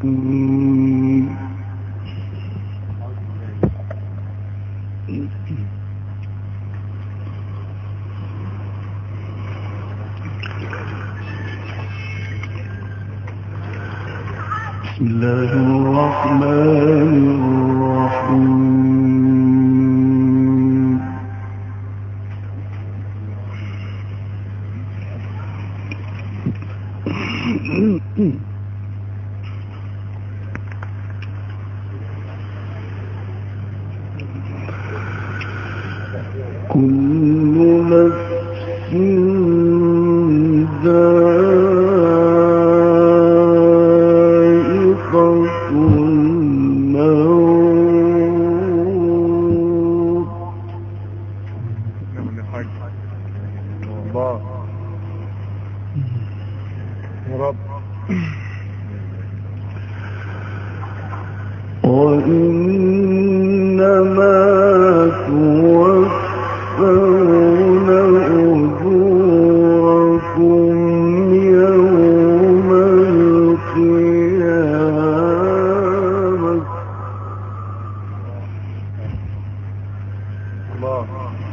بسم الله الرحمن الرحيم. كل نفس ذائقة الموت. الله يا رب. وإنما توفون أجوركم يوم القيامة. الله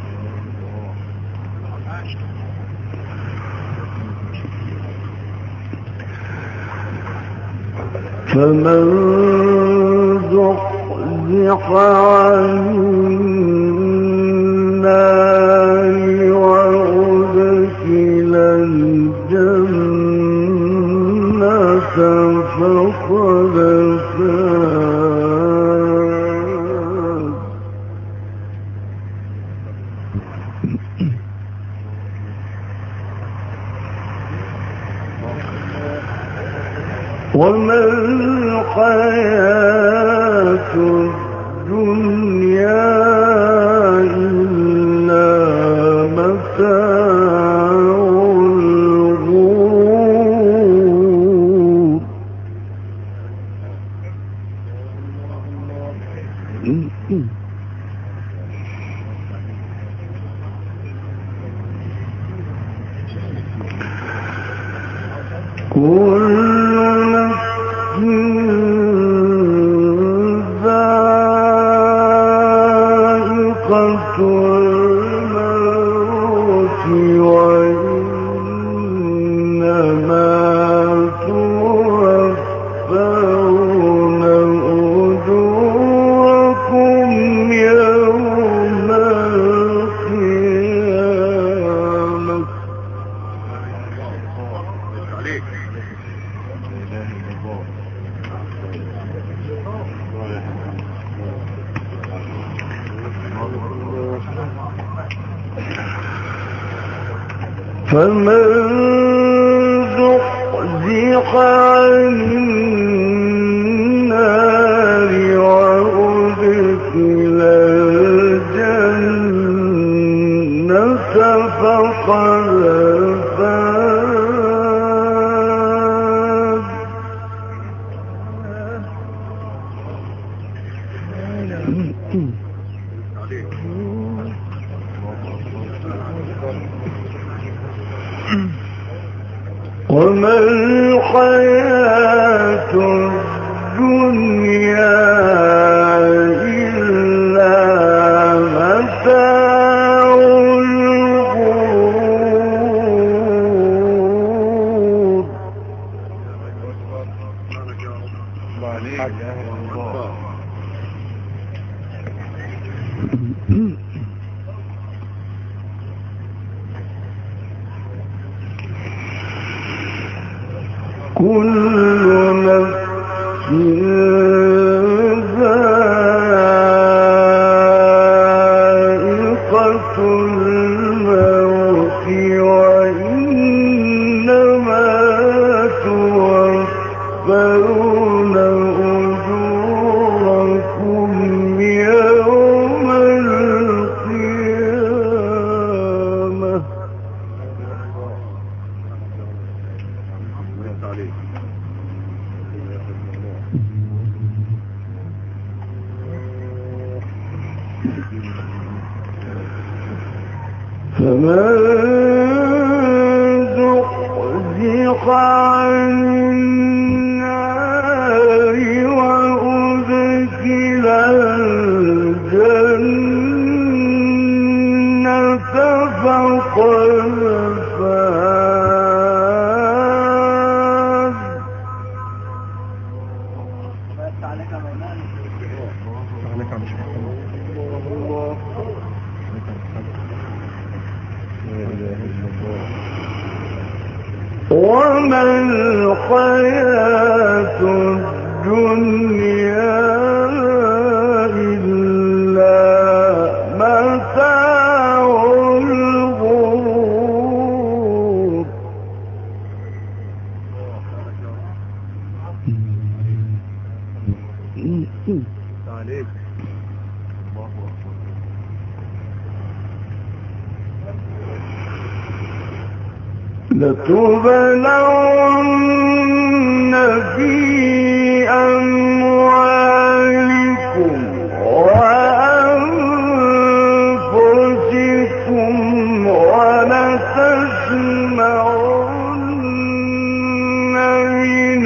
فمن زحزح عن النار وأدخل الجنة فقد فاز. وما الحياة الدنيا إلا متاع الغرور. كل نفس ذائقة الموت وإنما توفون أجوركم يوم القيامة. فمن زحزح عن النار وأدخل الجنة فقد فاز. وما الحياة الدنيا إلا متاع الغرور. كل نفس ذائقة الموت وإنما توفون أجوركم يوم القيامة. فمن زحزح عن النار الحياة الدنيا إلا متاع الغرور. لتبلغن في أموالكم وأنفسكم ولتسمعن من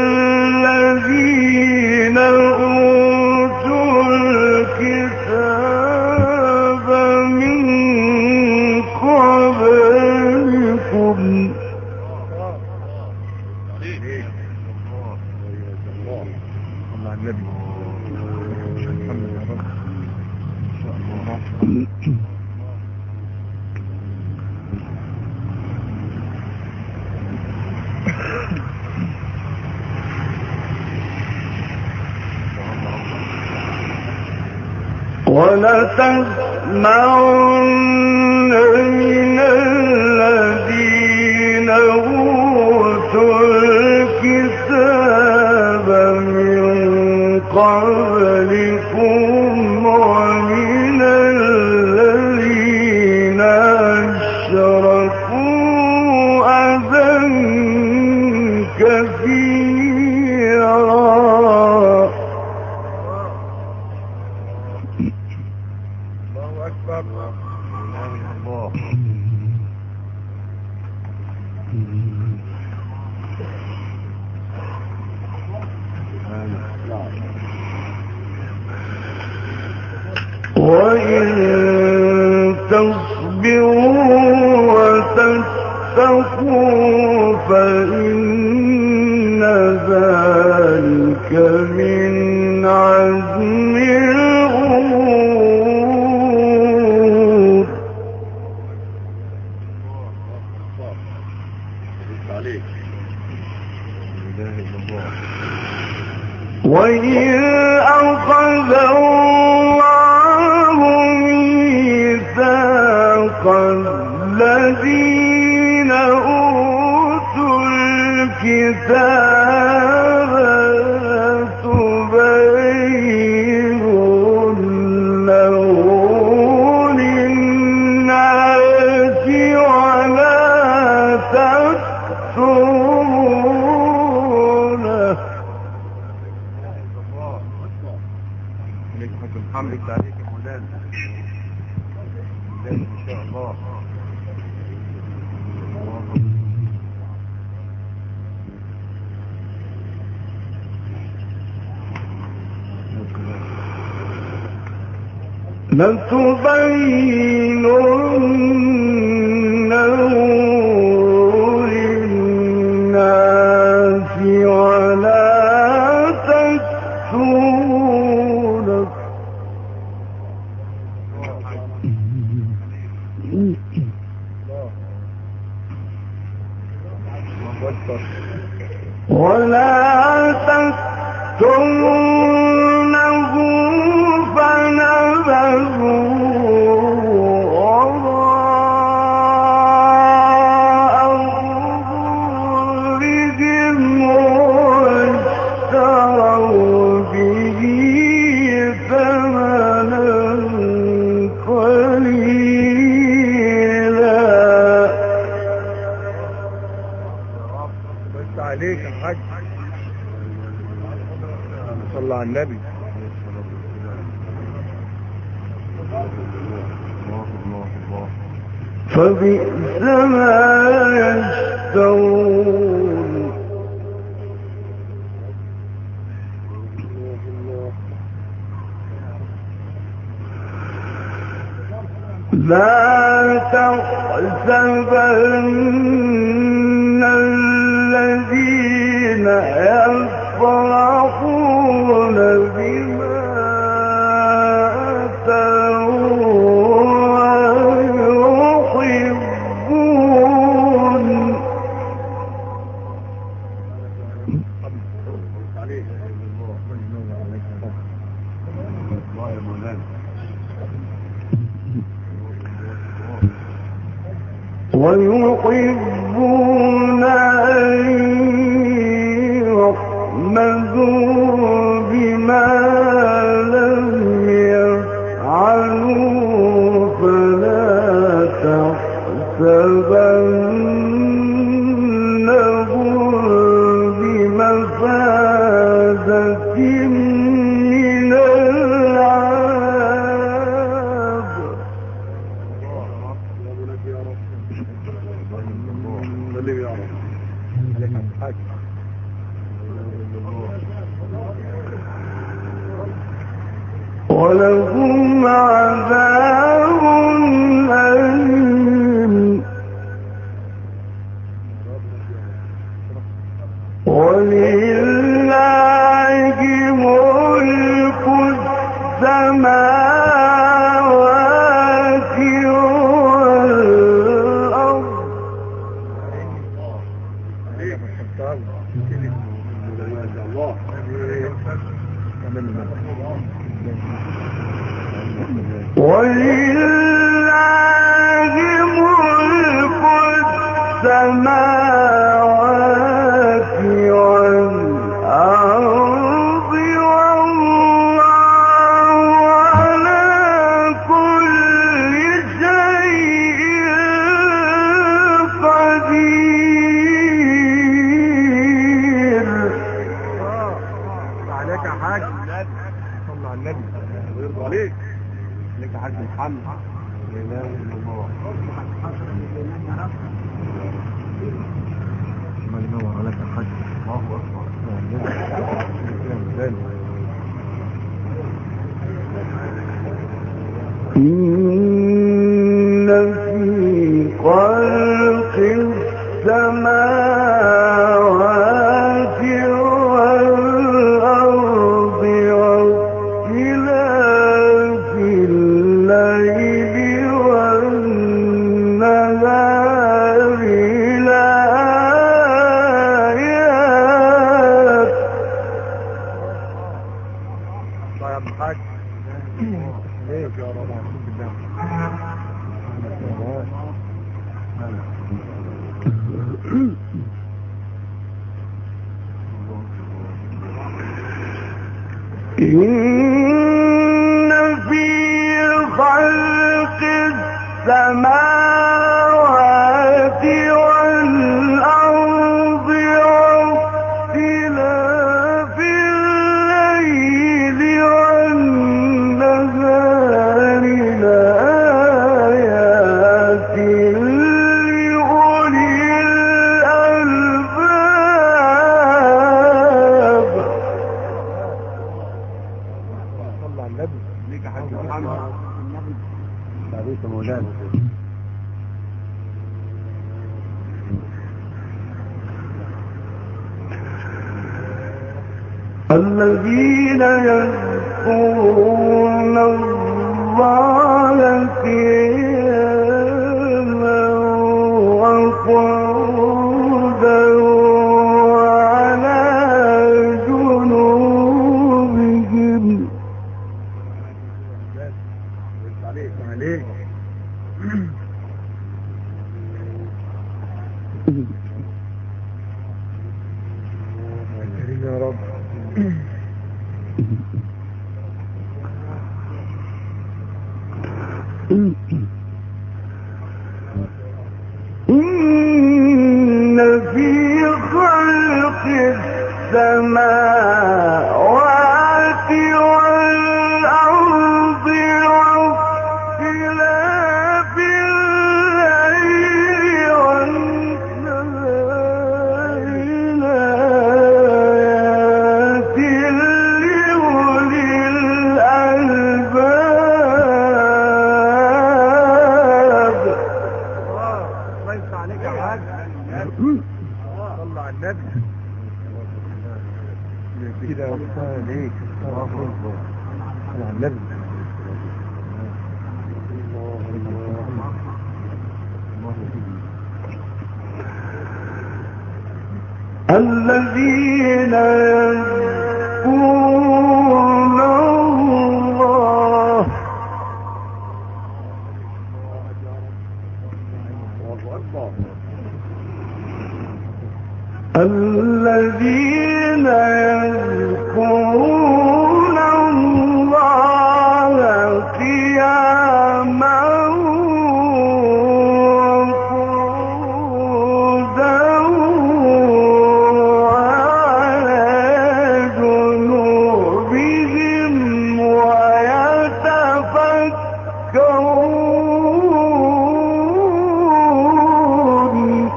الذين أوتوا الكتاب من قبلكم ولتسمعن من الذين أوتوا الكتاب من قبلكم ومن الذين أشركوا أذى كثيرا. وإن تصبروا وتتقوا فإن ذلك من عزم الأمور. وإن أخذ الله ميثاق الذين أوتوا الكتاب لتبيننه للناس ولا تكتمونه. حمدك عليك يا مولانا ان شاء الله. لتبيننه للناس ولا تكتمونه. ولا تكتمونه فنبذوه وراء ظهورهم واشتروا به ثمنا قليلا. بس عليك يا حاج صلى على النبي. فبئس ما يشترون. لا تحسبن الذين يفرحون بما أتوا ويحبون حبيبي عليك الله ينور عليك الله يا مولانا ويحبون أن يحمدوا بما لم يفعلوا فلا تحسبنهم بمفازة من العذاب. ولهم عذاب أليم ولله ملك السماوات والأرض ولله ملك السماوات والأرض والله على كل شيء قدير. عليك يا حاج صلى على النبي ويرضى عليك عليك يا حاج محمد لا اله الا الله الله ينور عليك يا حاج الله اكبر إن في خلق السماوات والأرض واختلاف الليل والنهار لآيات. الله يا ابن الحاج ليك يا رب إن في خلق السماوات والأرض واختلاف الليل والنهار لآيات لأولي الألباب. صلى على النبي ليك يا حاج محمد عليك يا مولانا الذين يذكرون الله قياما وقعودا وعلى جنوبهم عليك عليك كريم يا رب إن في خلق السماوات والأرض واختلاف الليل والنهار لآيات لأولي الألباب. الله يفتح عليك يا حاج صلى على النبي كده وقتها ليك الله اكبر صلى على النبي الذين يذكرون الله الذين يذكرون الله قياما وقعودا وعلى جنوبهم ويتفكرون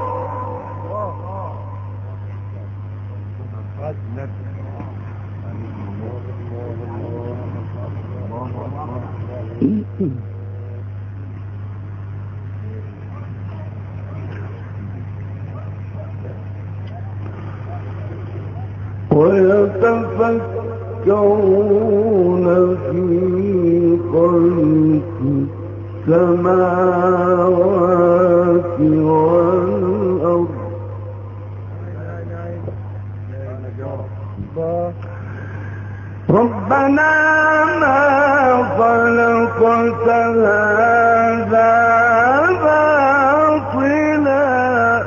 ويتفكرون في خلق السماوات والأرض ربنا ما خلقت هذا باطلا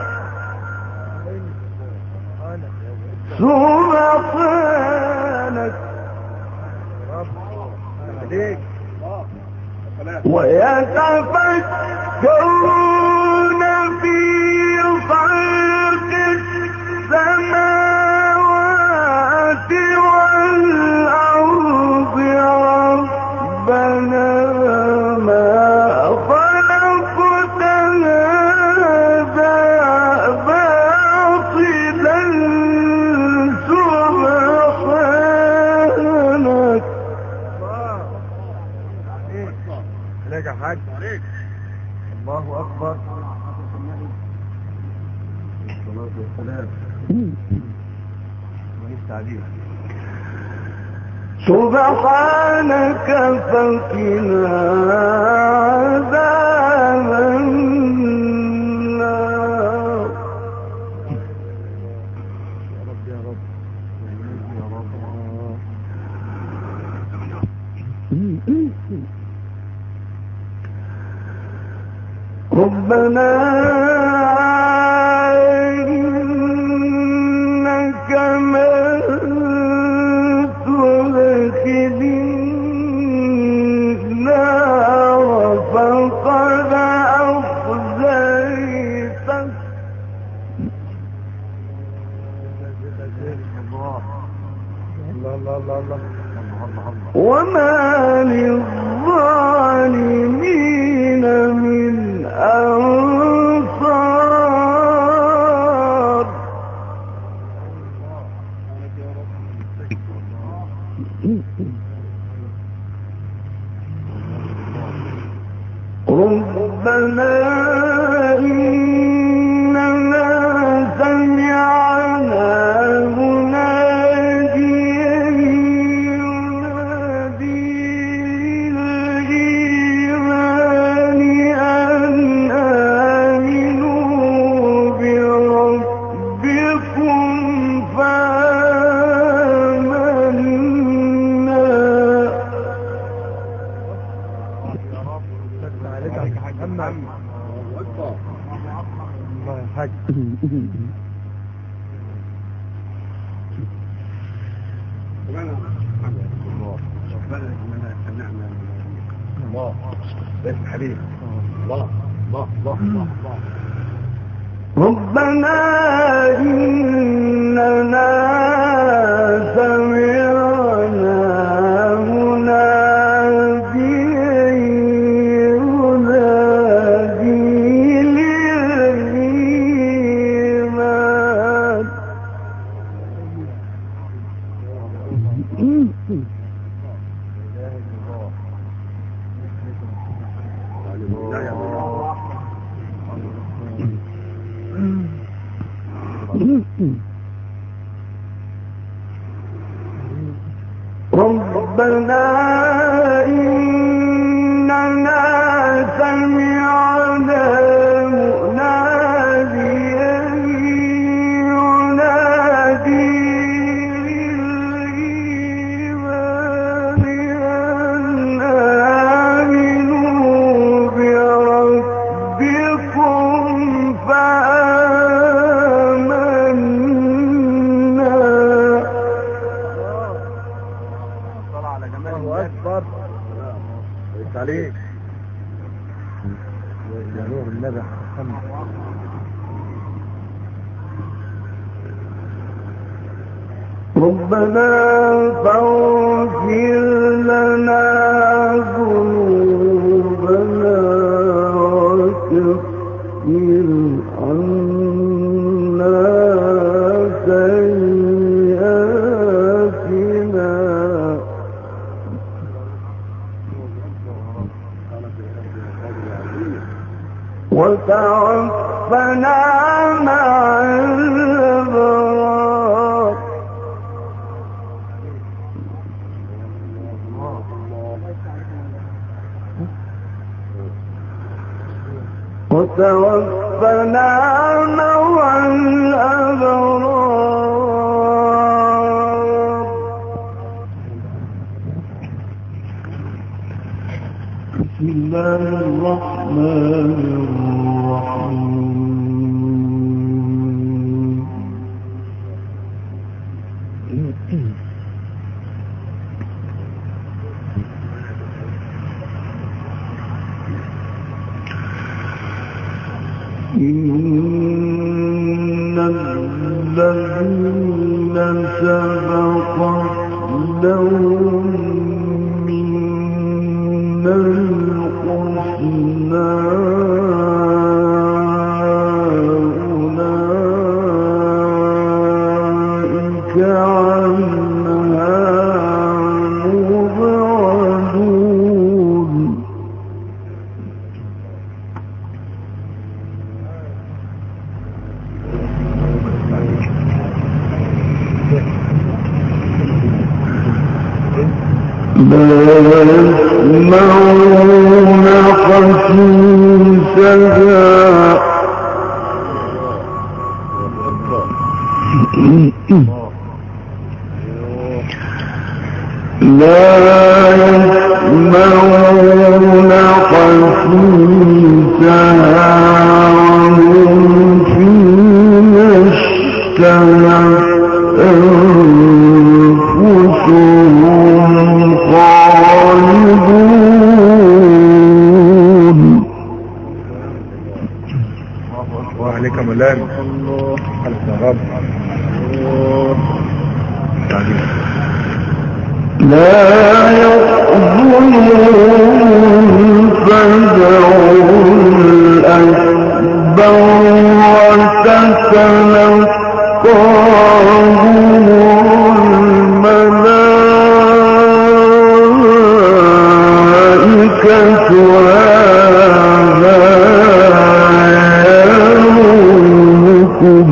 سبحانك ويتفكرون في خلق السماوات والأرض ربنا ما خلقت هذا باطلا سبحانك عليك يا حاج الله أكبر الصلاة والسلام ونستعدين سبحانك فقنا عذاب النار يا رب يا رب يا رب ربنا إنك من تدخل النار فقد أخزيته الله وما للظالمين من أنصار ربنا إننا سمعنا مناديا ينادي للإيمان أن آمنوا بربكم فآمنا عليك يا حاج محمد الله يا حاج الله بس حبيبي الله الله الله الله ربنا إننا سمعنا مناديا ينادي للإيمان ربنا إننا سمعنا مناديا ينادي عليك يا نور النبي محمد. ربنا فاغفر لنا ذنوبنا وكفر عنا سيئاتنا وتوفنا مع الأبرار. وتوفنا مع الأبرار. بسم الله الرحمن الرحيم. إن الذين سبقت لهم من الحسنى أولئك عنها مبعدون. لا يسمعون حسيسها لا يسمعون حسيسها وهم فيما اشتهت أنفسهم خالدون. وعليك ملام خلف رب. لا يحزنهم الفزع الأكبر وتتلقاهم الملائكة هذا يومكم.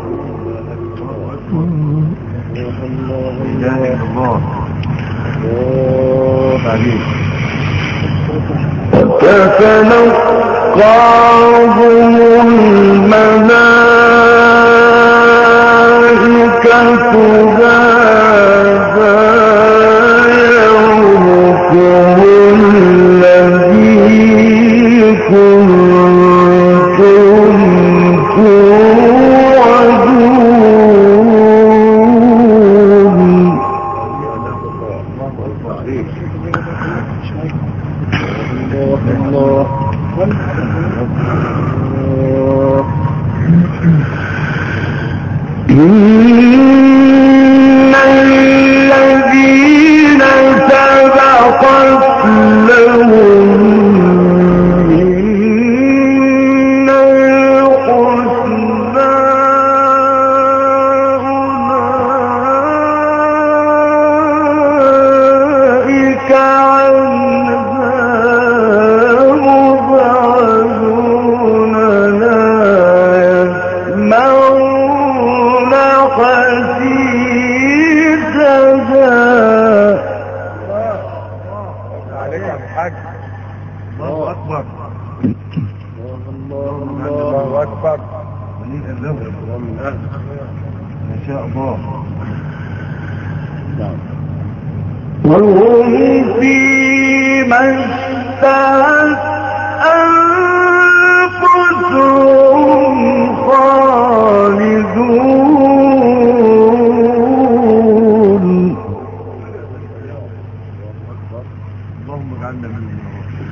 وتتلقاهم الملائكة هذا يومكم الذي كنتم توعدون. إن الذين سبقت لهم من الحسنى أولئك عنها مبعدون. لا يسمعون حسيسها. عليك يا الحاج. الله أكبر. الله أكبر. ما شاء الله. وهم فيما اشتهت أنفسهم خالدون. اللهم اجعلنا منهم.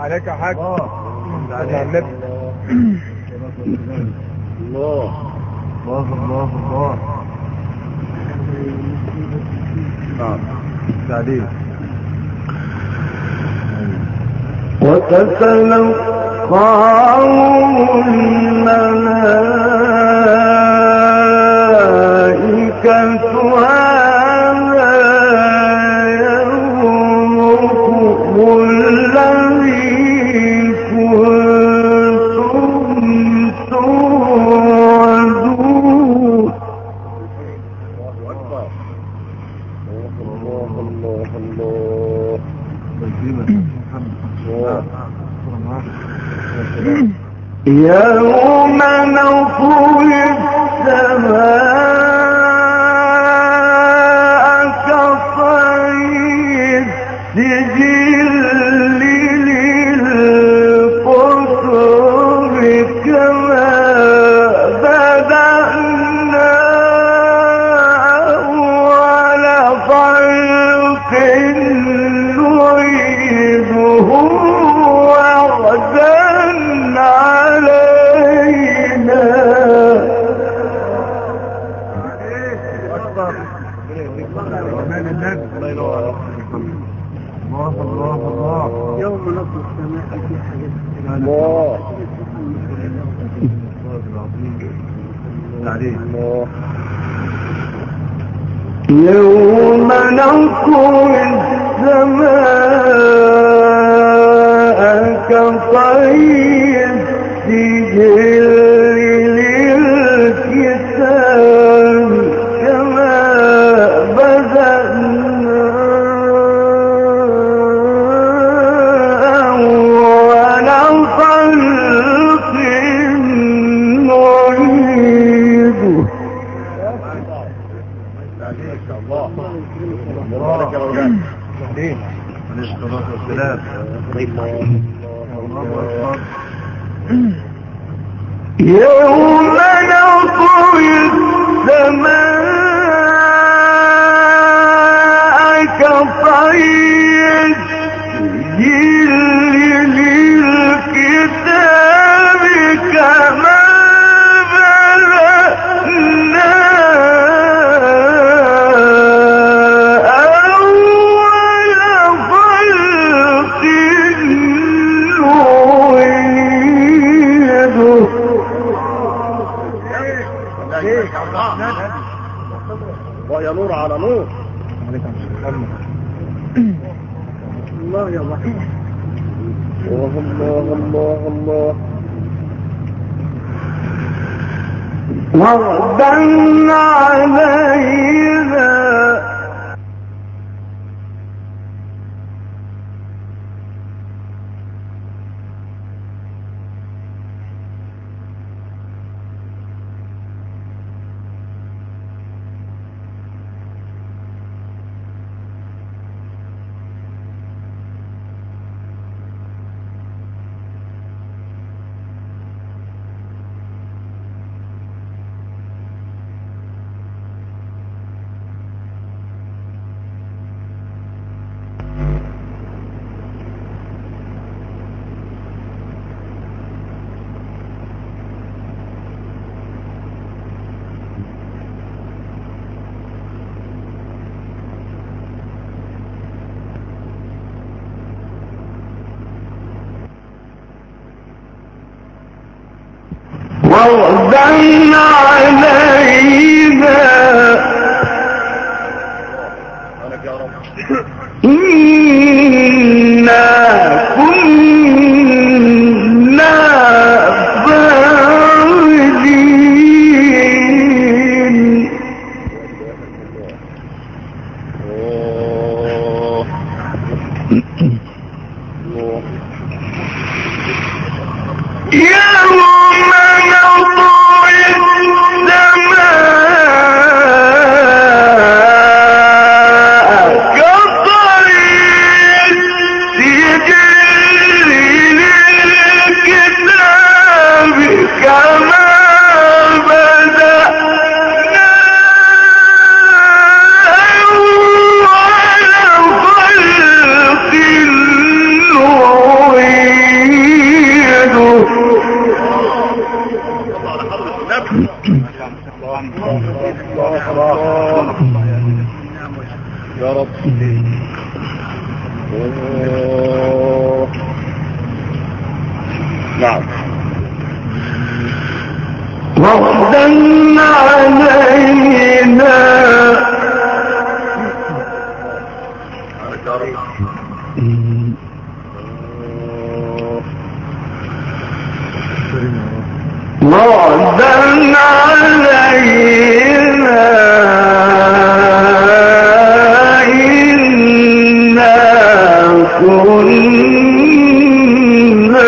عليك يا حاج. صل على النبي. الله الله الله الله. نعم تعليل. وتتلقاه الملائكة هذا يومكم الذي كنتم توعدون. يوم نطوي السماء كطي السجل للكتب كما بدأنا أول خلق نعيده وعدا علينا. الله الله الله. يوم نطوي السماء في حاجات الله تعليل. يوم نطوي السماء كطي السجل للكتاب كما بدأنا أول خلق نعيده. بارك يا مولانا. عليه الصلاة والسلام. يوم نطوي السماء كطي السجل للكتاب كما بدأنا أول خلق نعيده. ويا نور على نور. الله يا الله. الله الله الله. وعدا علينا. وعدا علينا. إنا كنا فاعلين. يوم نطوي السماء كطي السجل للكتاب كما بدأنا أول خلق نعيده. نعم. وعدا علينا وعدا علينا إنا كنا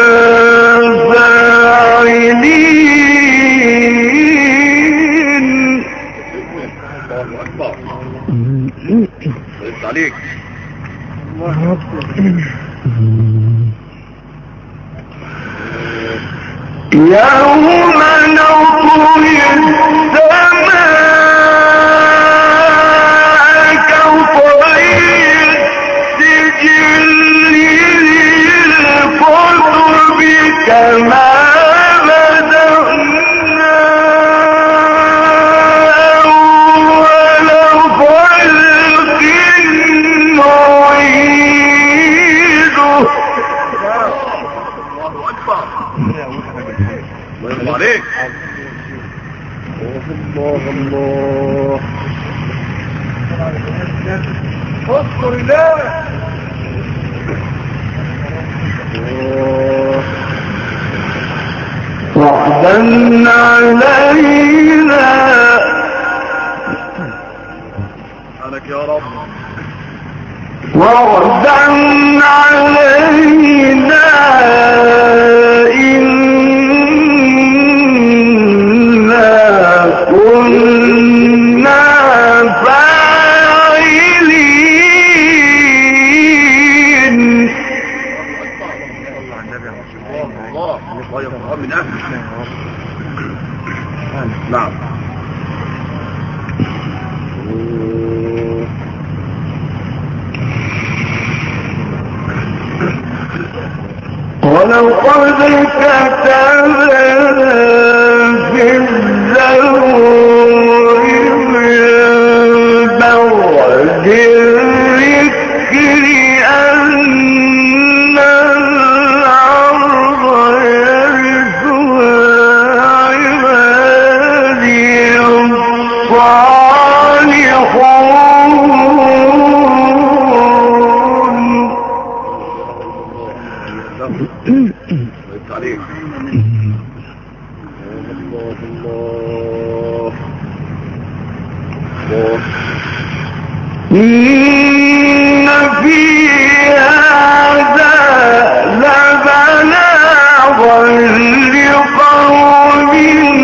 فاعلين. عليك يوم نطوي السماء كطي السجل للكتب كما بدأنا أول خلق نعيده. الله عليك. الله الله اذكر الله. وعدا علينا سبحانك يا رب. وعدا علينا إنا كنا فاعلين. الله غير من أهل. نعم. ولقد كتبنا في الزبور من بعد الذكر أن الأرض يرثها عبادي الصالحون. عليك. الله الله الله. إن في هذا لبلاغا لقوم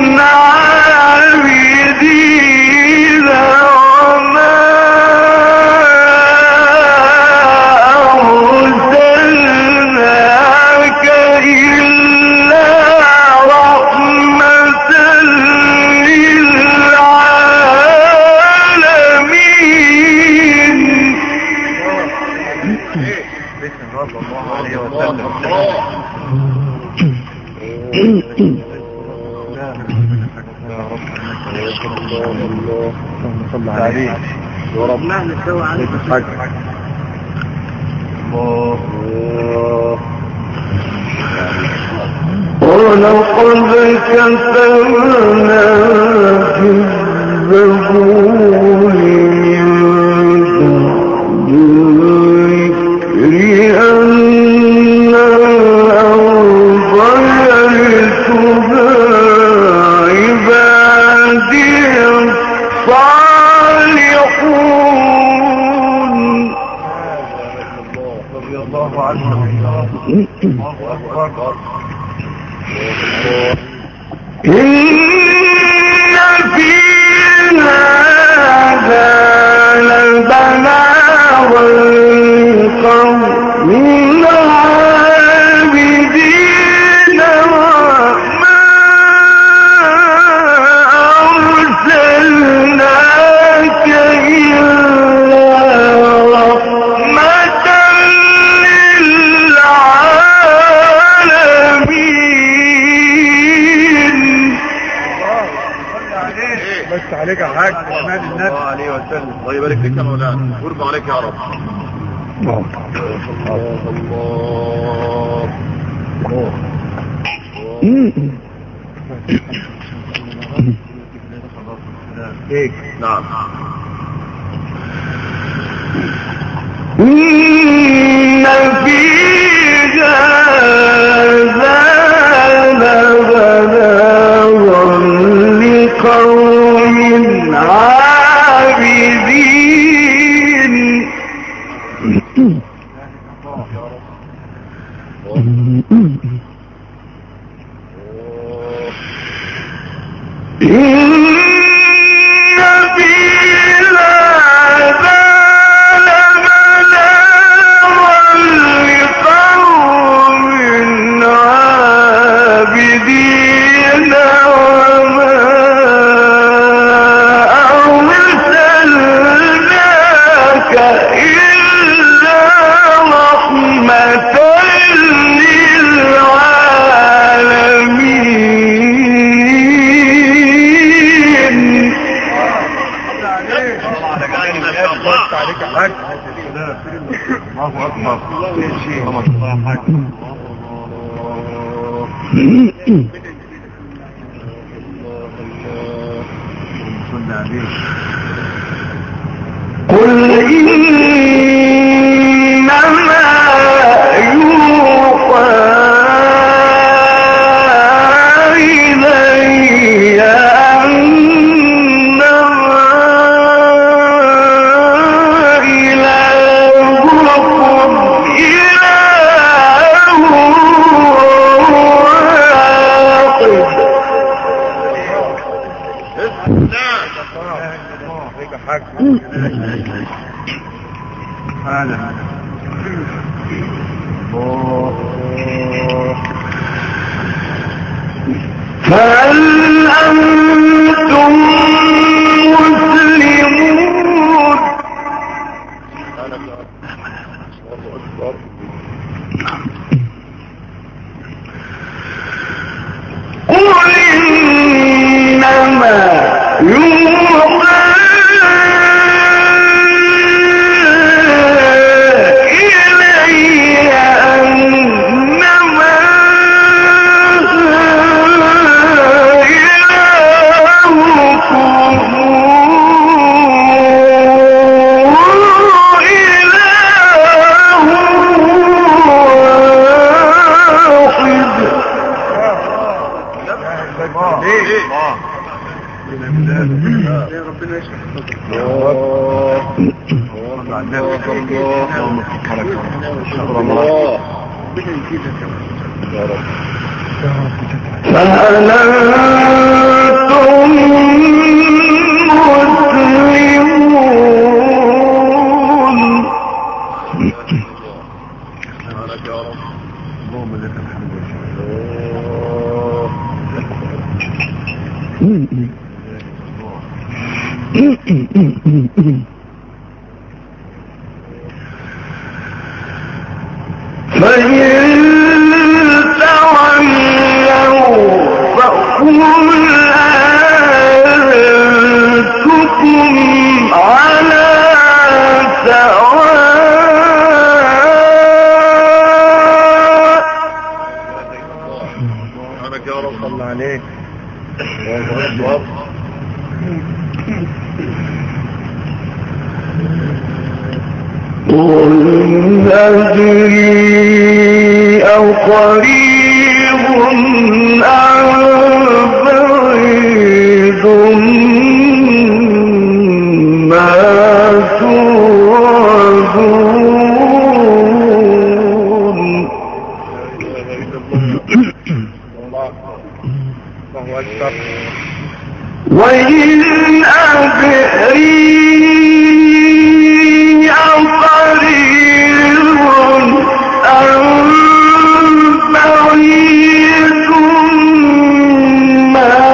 عابدين وما أرسلناك إلا رحمة للعالمين. صلى الله عليه وسلم. صلى عليه يا رب. مهما سوى عليك الله. ولقد كتبنا في الزبور من بعد الذكر أن الأرض يرثها عبادي الصالحون. رضي الله عنه. الله أكبر. إن في هذا لبلاغا لقوم عابدين وما أرسلناك إلا رحمة للعالمين. بس عليك يا حاج. حاج احمد النبي الله عليه وسلم. الله يبارك فيك يا مولانا ويرضى عليك يا رب. الله هيك. نعم. إن في هذا لبلاغا لقوم عابدين. قل إنما يوحى إلي أنما إلهكم إله فهل أنتم مسلمون؟ قل إنما يوحى إلي أنما ربنا يشفي فهل أنتم مسلمون؟ اللهم لك الحمد فإن تولوا فقل أنتم على سواء. سبحانك يا رب. صلى عليك. قل أدري أقريب أم بعيد ما توعدون. وإن أدري أقريب أم بعيد ما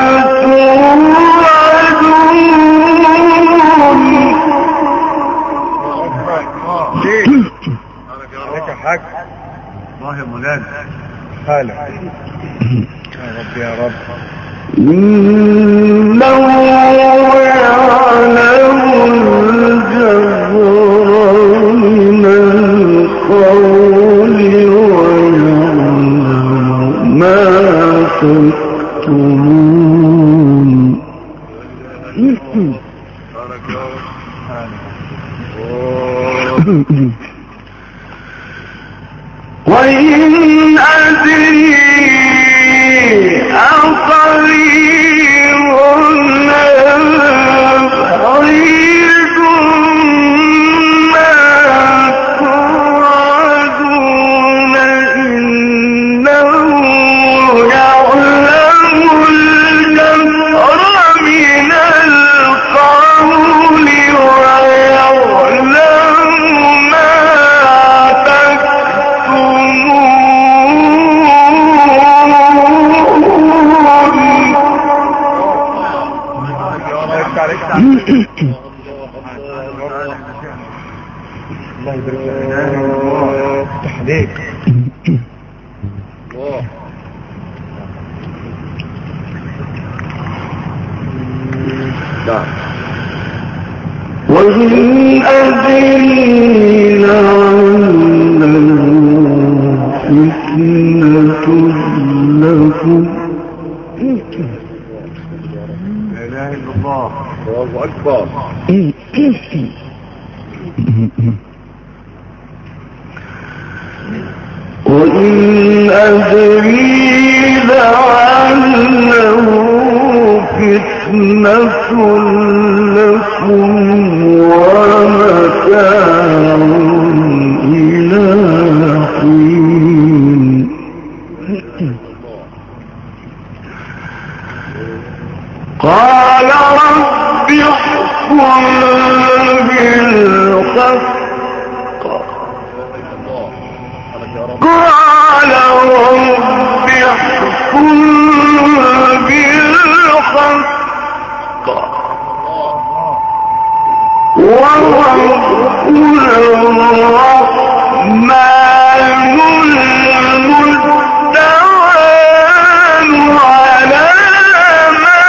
توعدون. عليك حاج. الله يا مولانا حالك يا رب يا رب. إنه من القول ويعلم ما تكتمون وإن أدري أقريب بعيد ما توعدون إنه يعلم الجهر من القول ويعلم ما الله يبارك لك تحليك وإن أدري لعله فتنة لكم لا إله إلا الله الله أكبر وإن أدري لعله فتنة لكم ومتاع إلى حين قال رب احكم بالحق قال رب احكم بالحق وربنا الرحمن المستعان على ما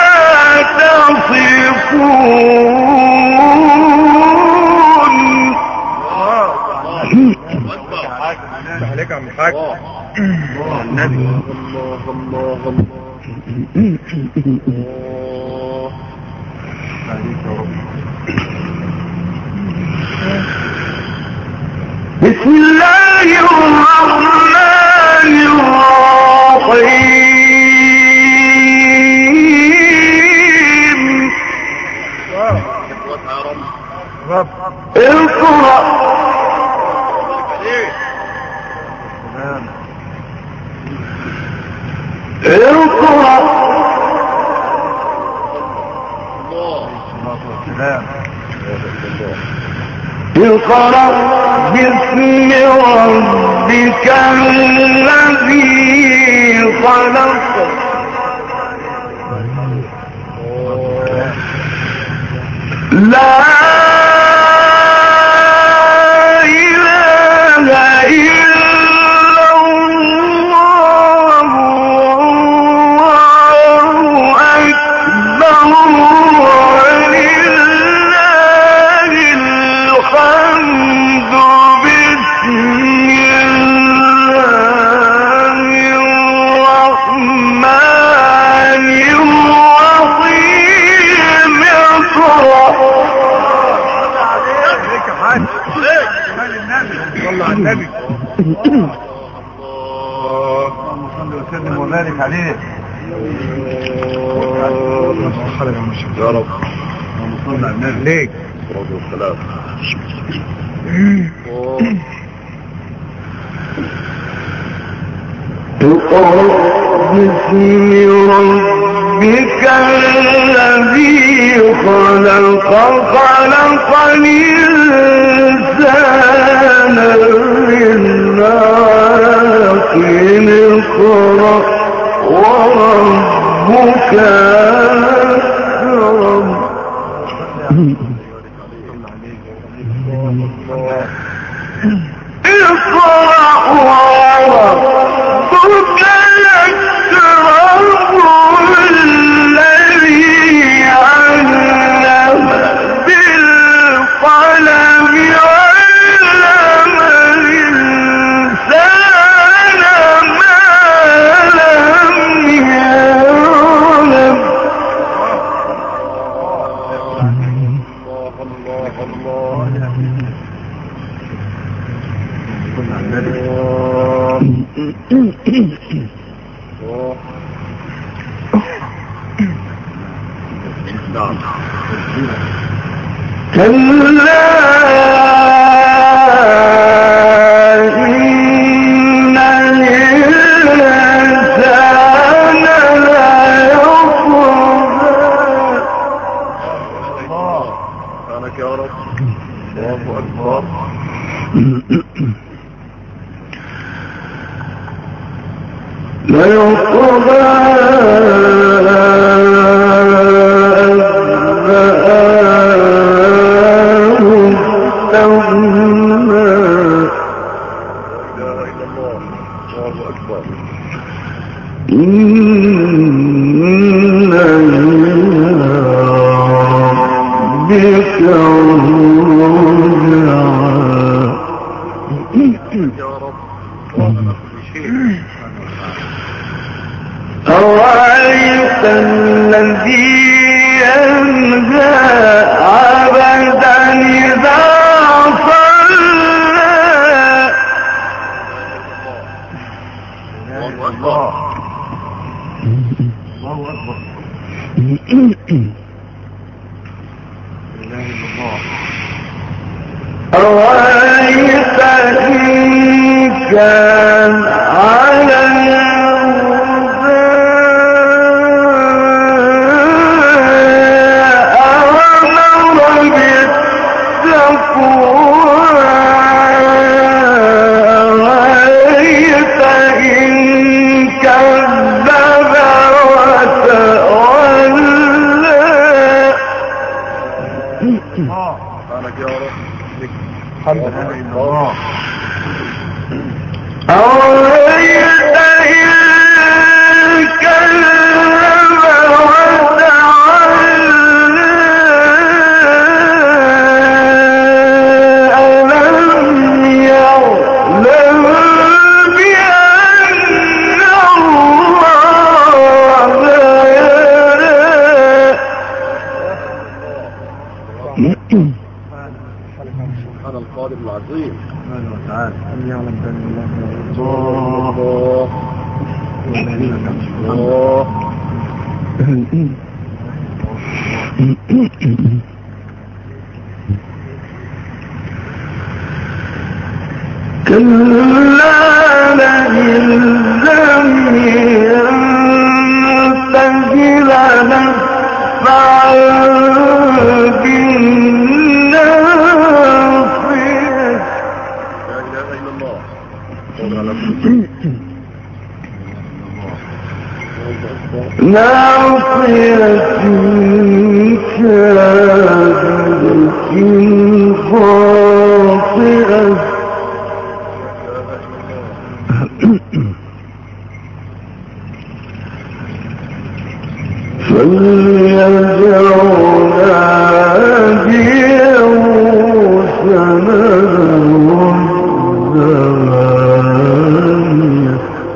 تصفون عليك يا عم الحاج النبي الله عليك يا رب بسم الله الرحمن الرحيم اقرأ اقرأ اقرأ باسم ربك الذي خلق لا إله إلا الله والله أكبر ولله الحمد بسم الله الرحمن الرحيم اقرأ صلى على النبي اللهم صل وسلم وبارك عليه يا رب اللهم صل على النبي ليك الصلاه والسلام اقرأ باسم ربك الذي خلق خلق الإنسان من علق اقرأ وربك أكرم اقرأ وربك الأكرم الذي علم بالقلم نعم. كلا إن الإنسان ليطغى. سبحانك يا رب. الله أكبر. ليطغى إن ربك أرأيت الذي ينهى عبدا إذا صلى. الله أكبر. الله أكبر. لا إله إلا الله. أرأيت إن كان على الهدى أمر بالتقوى. أرأيت إن كذب وتولى. سبحانك يا رب. الحمد لله. أرأيت إن كذب وتولى. ألم يعلم بأن الله يرى. سبحان القادر العظيم سبحانه وتعالى أن يعلم بأن الله. كلا لئن لم ينته لنفعا بالناصية. لا إله إلا الله. قدر على ناصية كاذبة خاطئة. فليدع ناديه سنده الزمانية.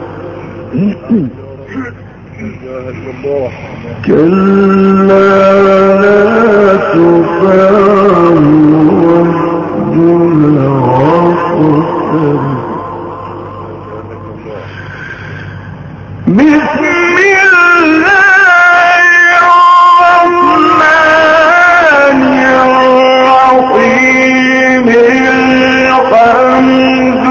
كلا لا تطعه واسجد واقترب. بسم الله الرحمن الرحيم. الحمد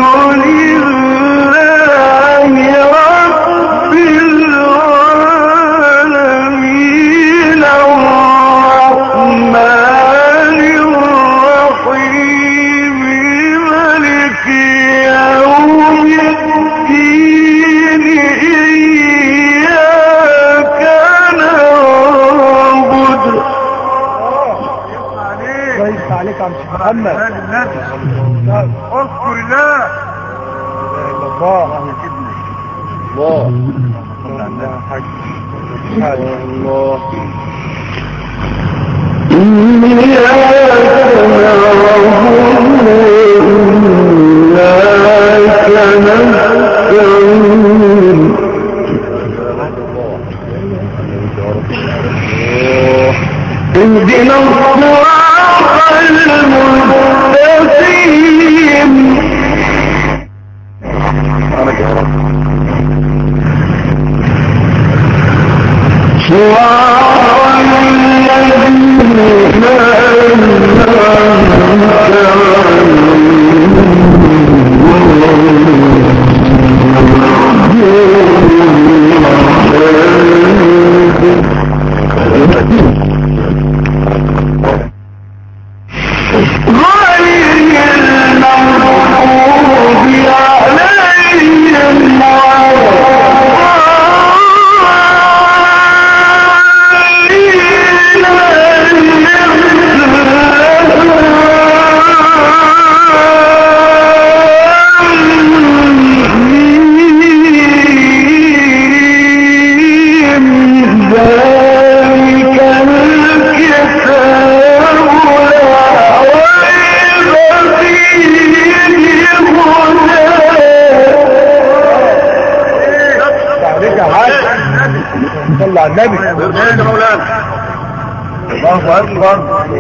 لله رب العالمين. الرحمن الرحيم. مالك يوم الدين. إياك نعبد. كويس عليك عم شيخ محمد. اذكر الله. الله. الله. إياك نستعين. اهدنا الصراط المستقيم. سبحانك يا رب. يا حاج صلى على النبي الله اكبر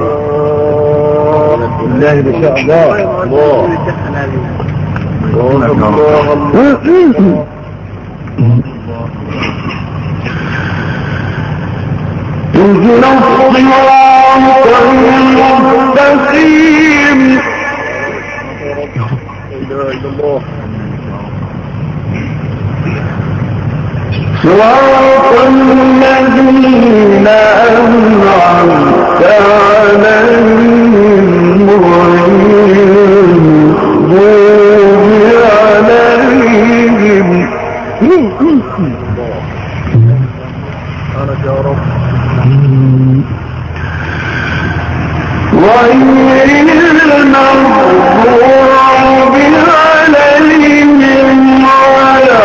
بالله ما شاء الله اهدنا الصراط المستقيم صراط الذين أنعمت عليهم غير المغضوب عليهم أنا يا رب غير المغضوب عليهم ولا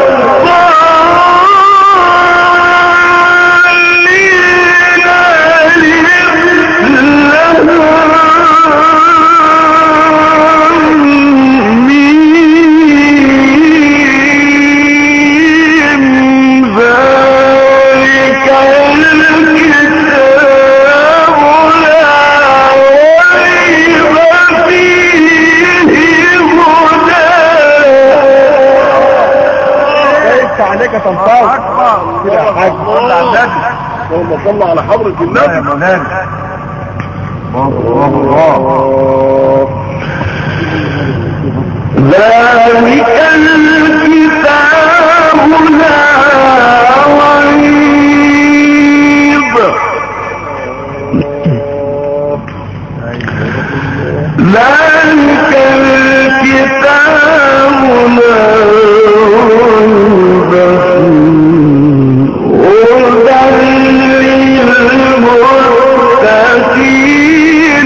عليك تنطاق كده يا حاج صلى على النبي اللهم صل على حضرة يا النبي مولانا ذلك الكتاب لا ريب ذلك الكتاب لا ريب هدى للمتقين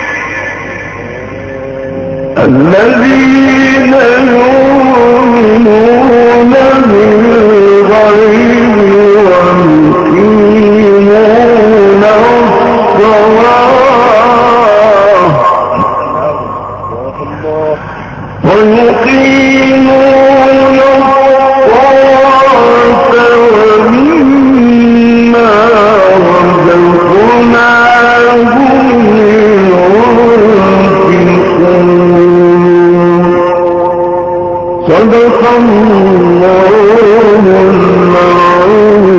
الذين يؤمنون بالغيب ويقيمون الصلاة ومما رزقناهم ينفقون صدق الله العظيم